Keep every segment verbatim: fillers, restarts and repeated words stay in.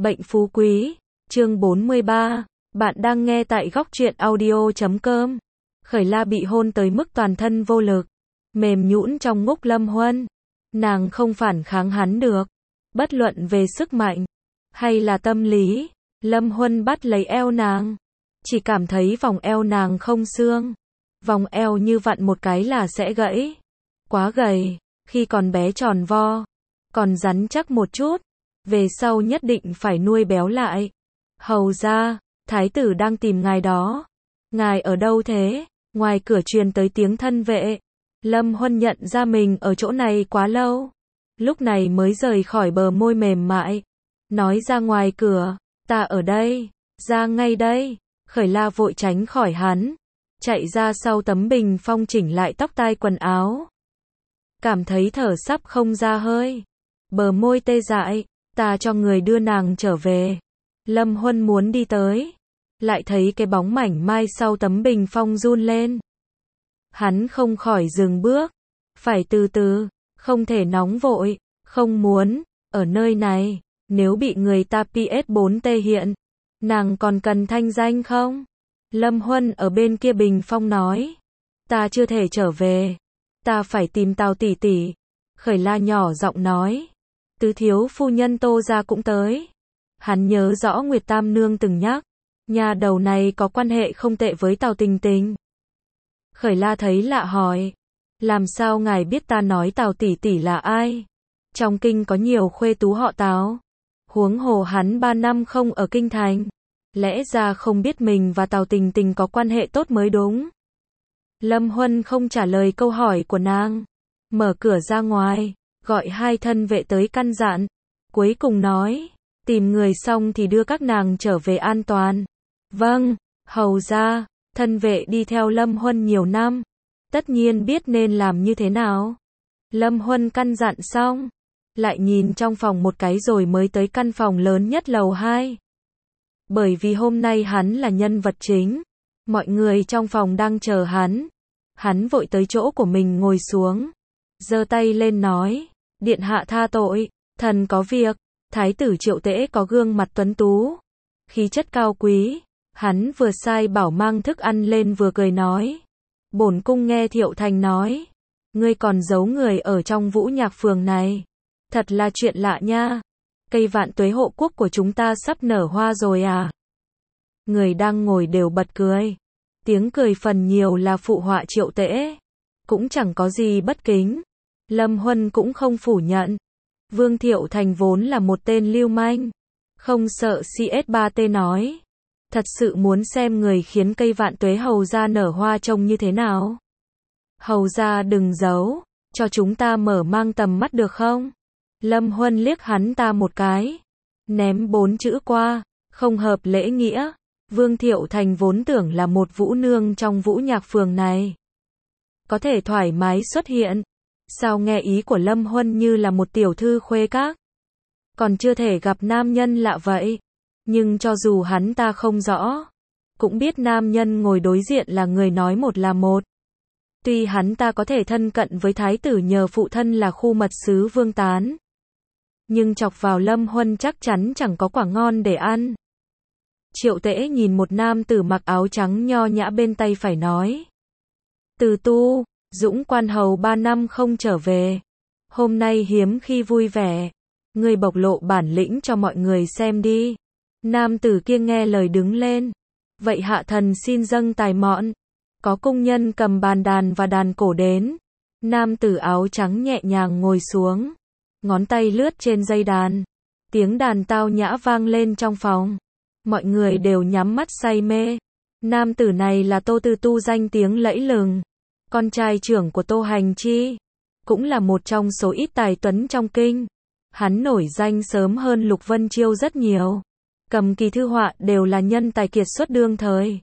Bệnh phú quý, chương bốn mươi ba, bạn đang nghe tại góc truyện audio chấm com. Khởi La bị hôn tới mức toàn thân vô lực, mềm nhũn trong ngúc Lâm Huân. Nàng không phản kháng hắn được, bất luận về sức mạnh hay là tâm lý. Lâm Huân bắt lấy eo nàng, chỉ cảm thấy vòng eo nàng không xương, vòng eo như vặn một cái là sẽ gãy. Quá gầy, khi còn bé tròn vo, còn rắn chắc một chút, về sau nhất định phải nuôi béo lại. Hầu ra, thái tử đang tìm ngài đó. Ngài ở đâu thế? Ngoài cửa truyền tới tiếng thân vệ. Lâm Huân nhận ra mình ở chỗ này quá lâu, lúc này mới rời khỏi bờ môi mềm mại, nói ra ngoài cửa, ta ở đây, ra ngay đây. Khởi La vội tránh khỏi hắn, chạy ra sau tấm bình phong chỉnh lại tóc tai quần áo. Cảm thấy thở sắp không ra hơi, bờ môi tê dại, ta cho người đưa nàng trở về. Lâm Huân muốn đi tới, lại thấy cái bóng mảnh mai sau tấm bình phong run lên. Hắn không khỏi dừng bước, phải từ từ, không thể nóng vội, không muốn, ở nơi này, nếu bị người ta P S bốn T hiện, nàng còn cần thanh danh không? Lâm Huân ở bên kia bình phong nói, ta chưa thể trở về, ta phải tìm Tào tỷ tỷ. Khởi La nhỏ giọng nói, tứ thiếu phu nhân Tô gia cũng tới. Hắn nhớ rõ Nguyệt Tam Nương từng nhắc, nhà đầu này có quan hệ không tệ với Tào Tình Tình. Khởi La thấy lạ hỏi, làm sao ngài biết ta nói Tào tỷ tỷ là ai? Trong kinh có nhiều khuê tú họ Tào, huống hồ hắn ba năm không ở kinh thành, lẽ ra không biết mình và Tào Tình Tình có quan hệ tốt mới đúng. Lâm Huân không trả lời câu hỏi của nàng, mở cửa ra ngoài, gọi hai thân vệ tới căn dặn, cuối cùng nói, tìm người xong thì đưa các nàng trở về an toàn. Vâng, hầu ra. Thân vệ đi theo Lâm Huân nhiều năm, tất nhiên biết nên làm như thế nào. Lâm Huân căn dặn xong, lại nhìn trong phòng một cái rồi mới tới căn phòng lớn nhất lầu hai. Bởi vì hôm nay hắn là nhân vật chính, mọi người trong phòng đang chờ hắn. Hắn vội tới chỗ của mình ngồi xuống, giơ tay lên nói, điện hạ tha tội, thần có việc. Thái tử Triệu Tễ có gương mặt tuấn tú, khí chất cao quý. Hắn vừa sai bảo mang thức ăn lên vừa cười nói, bổn cung nghe Thiệu Thành nói, ngươi còn giấu người ở trong Vũ Nhạc Phường này, thật là chuyện lạ nha. Cây vạn tuế hộ quốc của chúng ta sắp nở hoa rồi à? Người đang ngồi đều bật cười, tiếng cười phần nhiều là phụ họa Triệu Tễ, cũng chẳng có gì bất kính. Lâm Huân cũng không phủ nhận, Vương Thiệu Thành vốn là một tên lưu manh, không sợ C S ba T nói. Thật sự muốn xem người khiến cây vạn tuế hầu gia nở hoa trông như thế nào. Hầu gia đừng giấu, cho chúng ta mở mang tầm mắt được không? Lâm Huân liếc hắn ta một cái, ném bốn chữ qua, không hợp lễ nghĩa. Vương Thiệu Thành vốn tưởng là một vũ nương trong Vũ Nhạc Phường này, có thể thoải mái xuất hiện. Sao nghe ý của Lâm Huân như là một tiểu thư khuê các, còn chưa thể gặp nam nhân lạ vậy. Nhưng cho dù hắn ta không rõ, cũng biết nam nhân ngồi đối diện là người nói một là một. Tuy hắn ta có thể thân cận với thái tử nhờ phụ thân là khu mật sứ Vương Tán, nhưng chọc vào Lâm Huân chắc chắn chẳng có quả ngon để ăn. Triệu Tễ nhìn một nam tử mặc áo trắng nho nhã bên tay phải nói, Từ Tu, Dũng quan hầu ba năm không trở về, hôm nay hiếm khi vui vẻ, ngươi bộc lộ bản lĩnh cho mọi người xem đi. Nam tử kia nghe lời đứng lên, vậy hạ thần xin dâng tài mọn. Có cung nhân cầm bàn đàn và đàn cổ đến. Nam tử áo trắng nhẹ nhàng ngồi xuống, ngón tay lướt trên dây đàn, tiếng đàn tao nhã vang lên trong phòng, mọi người đều nhắm mắt say mê. Nam tử này là Tô Tư Tu, danh tiếng lẫy lừng, con trai trưởng của Tô Hành Chi, cũng là một trong số ít tài tuấn trong kinh. Hắn nổi danh sớm hơn Lục Vân Chiêu rất nhiều. Cầm kỳ thư họa đều là nhân tài kiệt xuất đương thời,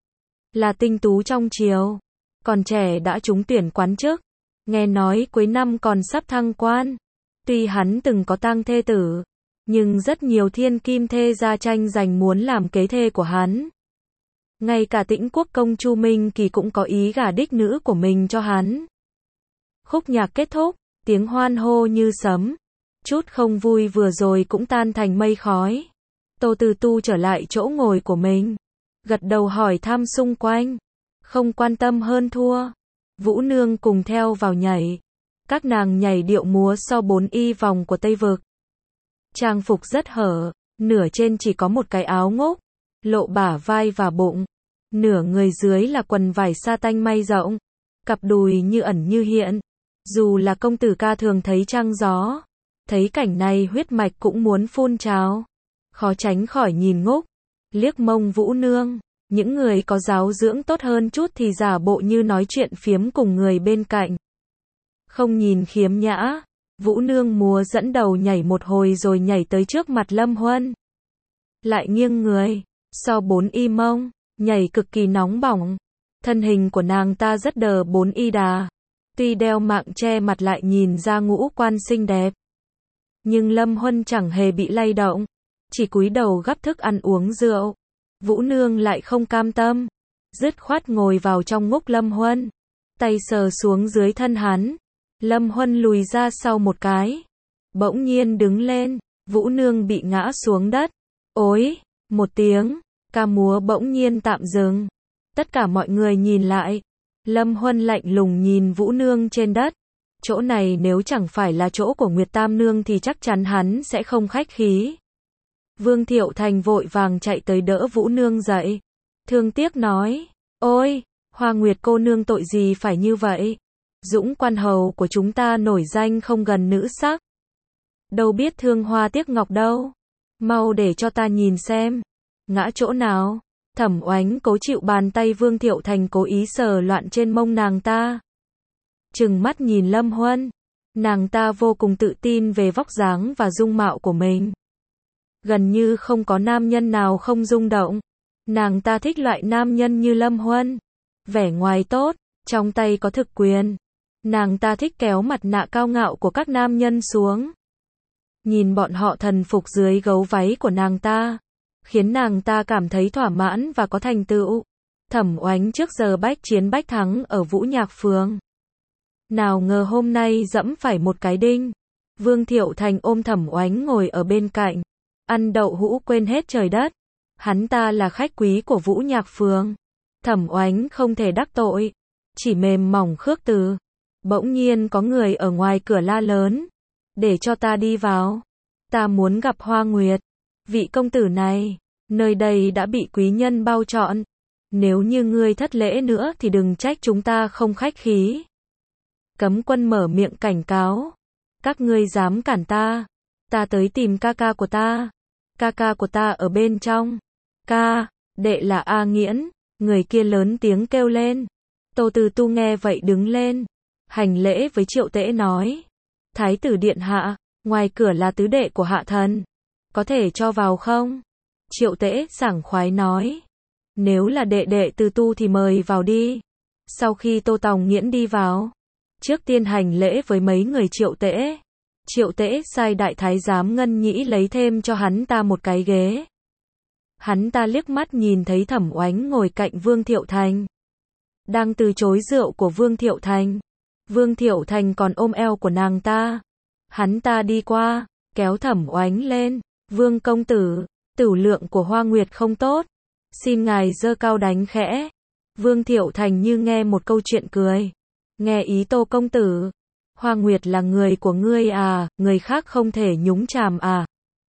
là tinh tú trong triều, còn trẻ đã trúng tuyển quán chức, nghe nói cuối năm còn sắp thăng quan. Tuy hắn từng có tang thê tử, nhưng rất nhiều thiên kim thê gia tranh giành muốn làm kế thê của hắn. Ngay cả Tĩnh Quốc công Chu Minh Kỳ cũng có ý gả đích nữ của mình cho hắn. Khúc nhạc kết thúc, tiếng hoan hô như sấm, chút không vui vừa rồi cũng tan thành mây khói. Tô Từ Tu trở lại chỗ ngồi của mình, gật đầu hỏi thăm xung quanh, không quan tâm hơn thua. Vũ Nương cùng theo vào nhảy. Các nàng nhảy điệu múa so bốn y vòng của Tây Vực. Trang phục rất hở, nửa trên chỉ có một cái áo ngốc, lộ bả vai và bụng. Nửa người dưới là quần vải sa tanh may rộng, cặp đùi như ẩn như hiện. Dù là công tử ca thường thấy trăng gió, thấy cảnh này huyết mạch cũng muốn phun trào. Khó tránh khỏi nhìn ngốc, liếc mông Vũ Nương. Những người có giáo dưỡng tốt hơn chút thì giả bộ như nói chuyện phiếm cùng người bên cạnh. Không nhìn khiếm nhã, Vũ Nương múa dẫn đầu nhảy một hồi rồi nhảy tới trước mặt Lâm Huân. Lại nghiêng người, so bốn y mông, nhảy cực kỳ nóng bỏng. Thân hình của nàng ta rất đờ bốn y đà. Tuy đeo mạng che mặt lại nhìn ra ngũ quan xinh đẹp. Nhưng Lâm Huân chẳng hề bị lay động, chỉ cúi đầu gắp thức ăn uống rượu. Vũ Nương lại không cam tâm, dứt khoát ngồi vào trong ngúc Lâm Huân, tay sờ xuống dưới thân hắn. Lâm Huân lùi ra sau một cái, bỗng nhiên đứng lên, Vũ Nương bị ngã xuống đất. Ối, một tiếng, ca múa bỗng nhiên tạm dừng. Tất cả mọi người nhìn lại, Lâm Huân lạnh lùng nhìn Vũ Nương trên đất. Chỗ này nếu chẳng phải là chỗ của Nguyệt Tam Nương thì chắc chắn hắn sẽ không khách khí. Vương Thiệu Thành vội vàng chạy tới đỡ Vũ Nương dậy. Thương tiếc nói, ôi, Hoa Nguyệt cô nương tội gì phải như vậy? Dũng quan hầu của chúng ta nổi danh không gần nữ sắc. Đâu biết thương hoa tiếc ngọc đâu. Mau để cho ta nhìn xem. Ngã chỗ nào? Thẩm Oánh cố chịu bàn tay Vương Thiệu Thành cố ý sờ loạn trên mông nàng ta. Trừng mắt nhìn Lâm Huân. Nàng ta vô cùng tự tin về vóc dáng và dung mạo của mình. Gần như không có nam nhân nào không rung động. Nàng ta thích loại nam nhân như Lâm Huân. Vẻ ngoài tốt, trong tay có thực quyền. Nàng ta thích kéo mặt nạ cao ngạo của các nam nhân xuống. Nhìn bọn họ thần phục dưới gấu váy của nàng ta, khiến nàng ta cảm thấy thỏa mãn và có thành tựu. Thẩm Oánh trước giờ bách chiến bách thắng ở Vũ Nhạc Phường. Nào ngờ hôm nay dẫm phải một cái đinh. Vương Thiệu Thành ôm Thẩm Oánh ngồi ở bên cạnh, ăn đậu hũ quên hết trời đất. Hắn ta là khách quý của Vũ Nhạc Phường. Thẩm Oánh không thể đắc tội, chỉ mềm mỏng khước từ. Bỗng nhiên có người ở ngoài cửa la lớn, để cho ta đi vào. Ta muốn gặp Hoa Nguyệt. Vị công tử này, nơi đây đã bị quý nhân bao trọn. Nếu như ngươi thất lễ nữa thì đừng trách chúng ta không khách khí. Cấm quân mở miệng cảnh cáo. Các ngươi dám cản ta, ta tới tìm ca ca của ta. Ca ca của ta ở bên trong. Ca, đệ là A Nghiễn. Người kia lớn tiếng kêu lên. Tô Từ Tu nghe vậy đứng lên, hành lễ với Triệu Tễ nói. Thái tử điện hạ, ngoài cửa là tứ đệ của hạ thần. Có thể cho vào không? Triệu Tễ sảng khoái nói. Nếu là đệ đệ Từ Tu thì mời vào đi. Sau khi Tô Tòng Nghiễn đi vào, trước tiên hành lễ với mấy người Triệu Tễ. Triệu Tễ sai đại thái giám Ngân Nhĩ lấy thêm cho hắn ta một cái ghế. Hắn ta liếc mắt nhìn thấy Thẩm Oánh ngồi cạnh Vương Thiệu Thành, đang từ chối rượu của Vương Thiệu Thành. Vương Thiệu Thành còn ôm eo của nàng ta. Hắn ta đi qua, kéo Thẩm Oánh lên. Vương công tử, tửu lượng của Hoa Nguyệt không tốt, xin ngài giơ cao đánh khẽ. Vương Thiệu Thành như nghe một câu chuyện cười. Nghe ý Tô công tử, Hoa Nguyệt là người của ngươi à, người khác không thể nhúng chàm à.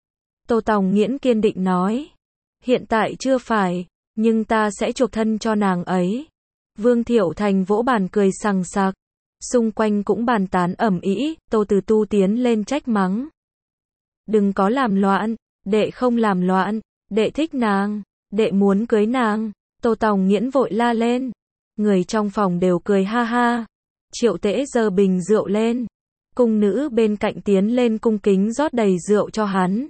Tô Tòng Nghiễn kiên định nói. Hiện tại chưa phải, nhưng ta sẽ chuộc thân cho nàng ấy. Vương Thiệu Thành vỗ bàn cười sằng sặc. Xung quanh cũng bàn tán ầm ĩ. Tô Từ Tu tiến lên trách mắng. Đừng có làm loạn, đệ không làm loạn, đệ thích nàng, đệ muốn cưới nàng. Tô Tòng Nghiễn vội la lên. Người trong phòng đều cười ha ha. Triệu Tễ giơ bình rượu lên. Cung nữ bên cạnh tiến lên cung kính rót đầy rượu cho hắn.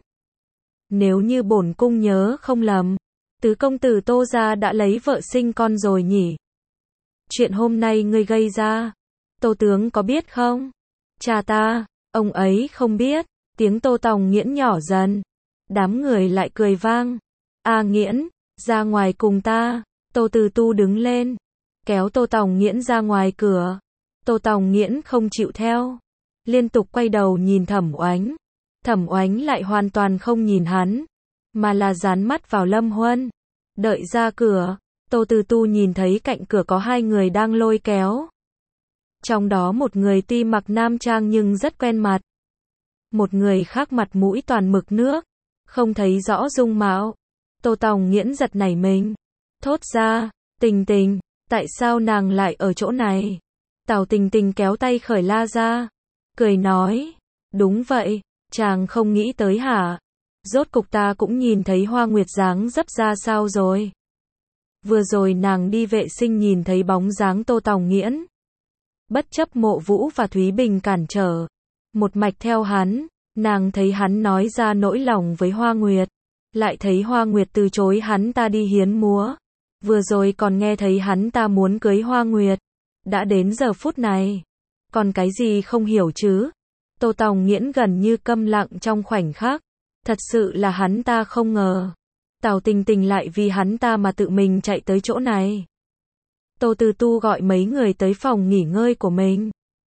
Nếu như bổn cung nhớ không lầm, tứ công tử Tô gia đã lấy vợ sinh con rồi nhỉ? Chuyện hôm nay ngươi gây ra, Tô tướng có biết không? Cha ta, ông ấy không biết. Tiếng Tô Tòng Nghiễn nhỏ dần. Đám người lại cười vang. A Nghiễn, ra ngoài cùng ta. Tô Từ Tu đứng lên, kéo Tô Tòng Nghiễn ra ngoài cửa. Tô Tòng Nghiễn không chịu theo, liên tục quay đầu nhìn Thẩm Oánh. Thẩm Oánh lại hoàn toàn không nhìn hắn. mà là dán mắt vào Lâm Huân. Đợi ra cửa, Tô Tư Tu nhìn thấy cạnh cửa có hai người đang lôi kéo. Trong đó một người tuy mặc nam trang nhưng rất quen mặt. Một người khác mặt mũi toàn mực nước, không thấy rõ dung mạo. Tô Tòng Nghiễn giật nảy mình, thốt ra, Tình Tình, tại sao nàng lại ở chỗ này? Tào Tình Tình kéo tay Khởi La ra, cười nói, đúng vậy, chàng không nghĩ tới hả? Rốt cục ta cũng nhìn thấy Hoa Nguyệt dáng dấp ra sao rồi. Vừa rồi nàng đi vệ sinh nhìn thấy bóng dáng Tô Tòng Nghiễn. Bất chấp Mộ Vũ và Thúy Bình cản trở, một mạch theo hắn, nàng thấy hắn nói ra nỗi lòng với Hoa Nguyệt, lại thấy Hoa Nguyệt từ chối hắn ta đi hiến múa. Vừa rồi còn nghe thấy hắn ta muốn cưới Hoa Nguyệt. Đã đến giờ phút này, còn cái gì không hiểu chứ? Tô Tòng Nghiễn gần như câm lặng trong khoảnh khắc. Thật sự là hắn ta không ngờ Tào Tình Tình lại vì hắn ta mà tự mình chạy tới chỗ này. Tô Tư Tu gọi mấy người tới phòng nghỉ ngơi của mình.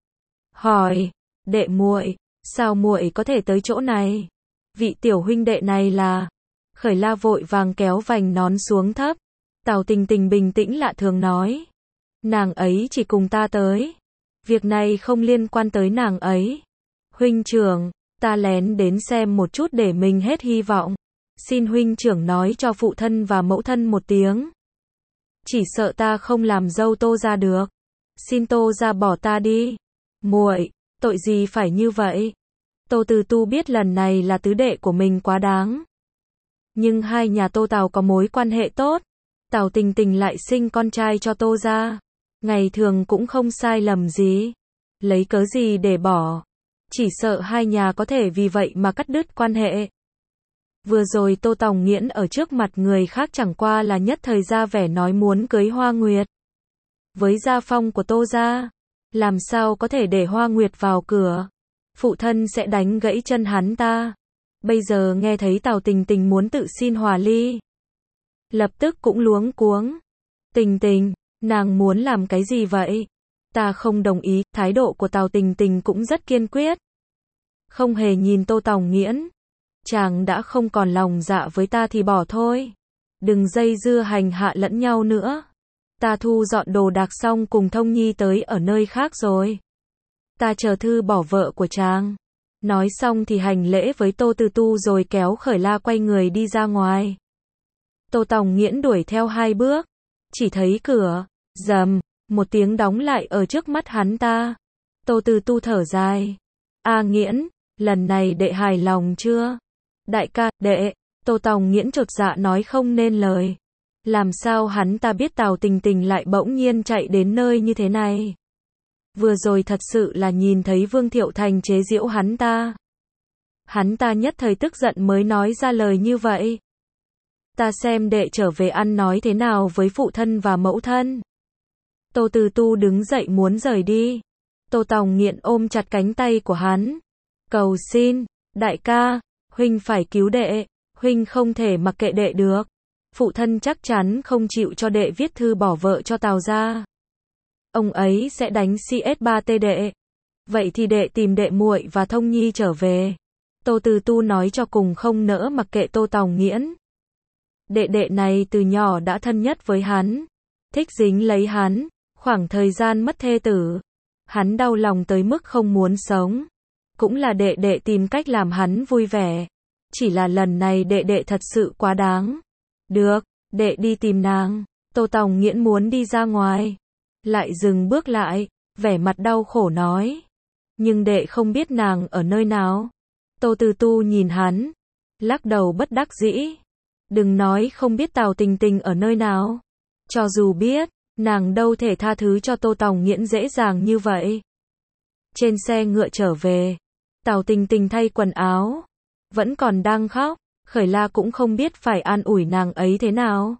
Hỏi, đệ muội, sao muội có thể tới chỗ này? Vị tiểu huynh đệ này là... Khởi La vội vàng kéo vành nón xuống thấp. Tào Tình Tình bình tĩnh lạ thường nói. Nàng ấy chỉ cùng ta tới. Việc này không liên quan tới nàng ấy. Huynh trưởng, ta lén đến xem một chút để mình hết hy vọng. Xin huynh trưởng nói cho phụ thân và mẫu thân một tiếng. Chỉ sợ ta không làm dâu Tô gia được. Xin Tô gia bỏ ta đi. Muội, tội gì phải như vậy? Tô Tư Tu biết lần này là tứ đệ của mình quá đáng. Nhưng hai nhà Tô Tào có mối quan hệ tốt. Tào Tình Tình lại sinh con trai cho Tô gia. Ngày thường cũng không sai lầm gì. Lấy cớ gì để bỏ? Chỉ sợ hai nhà có thể vì vậy mà cắt đứt quan hệ. Vừa rồi Tô Tòng Nghiễn ở trước mặt người khác chẳng qua là nhất thời ra vẻ nói muốn cưới Hoa Nguyệt. Với gia phong của Tô gia, làm sao có thể để Hoa Nguyệt vào cửa? Phụ thân sẽ đánh gãy chân hắn ta. Bây giờ nghe thấy Tào Tình Tình muốn tự xin hòa ly, lập tức cũng luống cuống. Tình Tình, nàng muốn làm cái gì vậy? Ta không đồng ý. Thái độ của Tào Tình Tình cũng rất kiên quyết. Không hề nhìn Tô Tòng Nghiễn. Chàng đã không còn lòng dạ với ta thì bỏ thôi. Đừng dây dưa hành hạ lẫn nhau nữa. Ta thu dọn đồ đạc xong cùng Thông Nhi tới ở nơi khác rồi. Ta chờ thư bỏ vợ của chàng. Nói xong thì hành lễ với Tô Tư Tu rồi kéo Khởi La quay người đi ra ngoài. Tô Tòng Nghiễn đuổi theo hai bước. Chỉ thấy cửa, rầm, một tiếng đóng lại ở trước mắt hắn ta. Tô Tư Tu thở dài. A Nghiễn, lần này đệ hài lòng chưa? Đại ca, đệ. Tô Tòng Nghiễn chột dạ nói không nên lời. Làm sao hắn ta biết Tào Tình Tình lại bỗng nhiên chạy đến nơi như thế này? Vừa rồi thật sự là nhìn thấy Vương Thiệu Thành chế giễu hắn ta. Hắn ta nhất thời tức giận mới nói ra lời như vậy. Ta xem đệ trở về ăn nói thế nào với phụ thân và mẫu thân. Tô Tư Tu đứng dậy muốn rời đi. Tô Tòng Nghiễn ôm chặt cánh tay của hắn. Cầu xin, đại ca, huynh phải cứu đệ, huynh không thể mặc kệ đệ được. Phụ thân chắc chắn không chịu cho đệ viết thư bỏ vợ cho Tào gia. Ông ấy sẽ đánh xê ét ba tê đệ. Vậy thì đệ tìm đệ muội và Thông Nhi trở về. Tô Tư Tu nói cho cùng không nỡ mặc kệ Tô Tòng Nghiễn. Đệ đệ này từ nhỏ đã thân nhất với hắn. Thích dính lấy hắn. Khoảng thời gian mất thê tử, hắn đau lòng tới mức không muốn sống. Cũng là đệ đệ tìm cách làm hắn vui vẻ. Chỉ là lần này đệ đệ thật sự quá đáng. Được, đệ đi tìm nàng. Tô Tòng Nghiễn muốn đi ra ngoài. Lại dừng bước lại, vẻ mặt đau khổ nói. Nhưng đệ không biết nàng ở nơi nào. Tô Tư Tu nhìn hắn, lắc đầu bất đắc dĩ. Đừng nói không biết Tào Tình Tình ở nơi nào. Cho dù biết, nàng đâu thể tha thứ cho Tô Tòng Nghiễn dễ dàng như vậy. Trên xe ngựa trở về, Tào Tình Tình thay quần áo, vẫn còn đang khóc. Khởi La cũng không biết phải an ủi nàng ấy thế nào.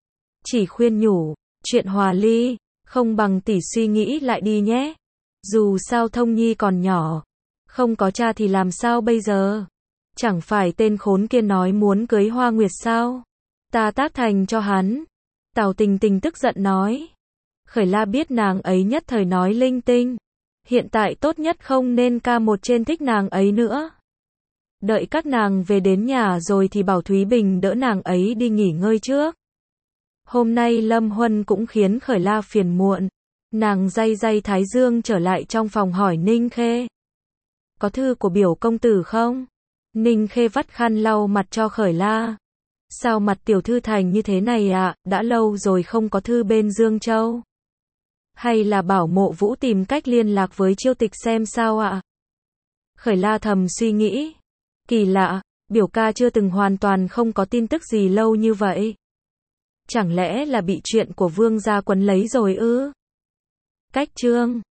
Chỉ khuyên nhủ, chuyện hòa ly, không bằng tỷ suy nghĩ lại đi nhé. Dù sao Thông Nhi còn nhỏ, không có cha thì làm sao bây giờ? Chẳng phải tên khốn kia nói muốn cưới Hoa Nguyệt sao? Ta tác thành cho hắn. Tào Tình Tình tức giận nói. Khởi La biết nàng ấy nhất thời nói linh tinh. Hiện tại tốt nhất không nên ca một trên thích nàng ấy nữa. Đợi các nàng về đến nhà rồi thì bảo Thúy Bình đỡ nàng ấy đi nghỉ ngơi trước. Hôm nay Lâm Huân cũng khiến Khởi La phiền muộn. Nàng day day thái dương trở lại trong phòng hỏi Ninh Khê. Có thư của biểu công tử không? Ninh Khê vắt khăn lau mặt cho Khởi La. Sao mặt tiểu thư thành như thế này ạ, à? Đã lâu rồi không có thư bên Dương Châu. Hay là bảo Mộ Vũ tìm cách liên lạc với Chiêu Tịch xem sao ạ? À? Khởi La thầm suy nghĩ. Kỳ lạ, biểu ca chưa từng hoàn toàn không có tin tức gì lâu như vậy. Chẳng lẽ là bị chuyện của Vương gia quấn lấy rồi ư? Cách chương